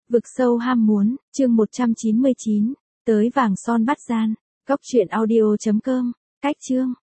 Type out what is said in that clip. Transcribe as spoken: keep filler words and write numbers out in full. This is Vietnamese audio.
Vực sâu ham muốn, chương một trăm chín mươi chín, tới vàng son bắt gian. Cốc truyện audio chấm com, cách chương.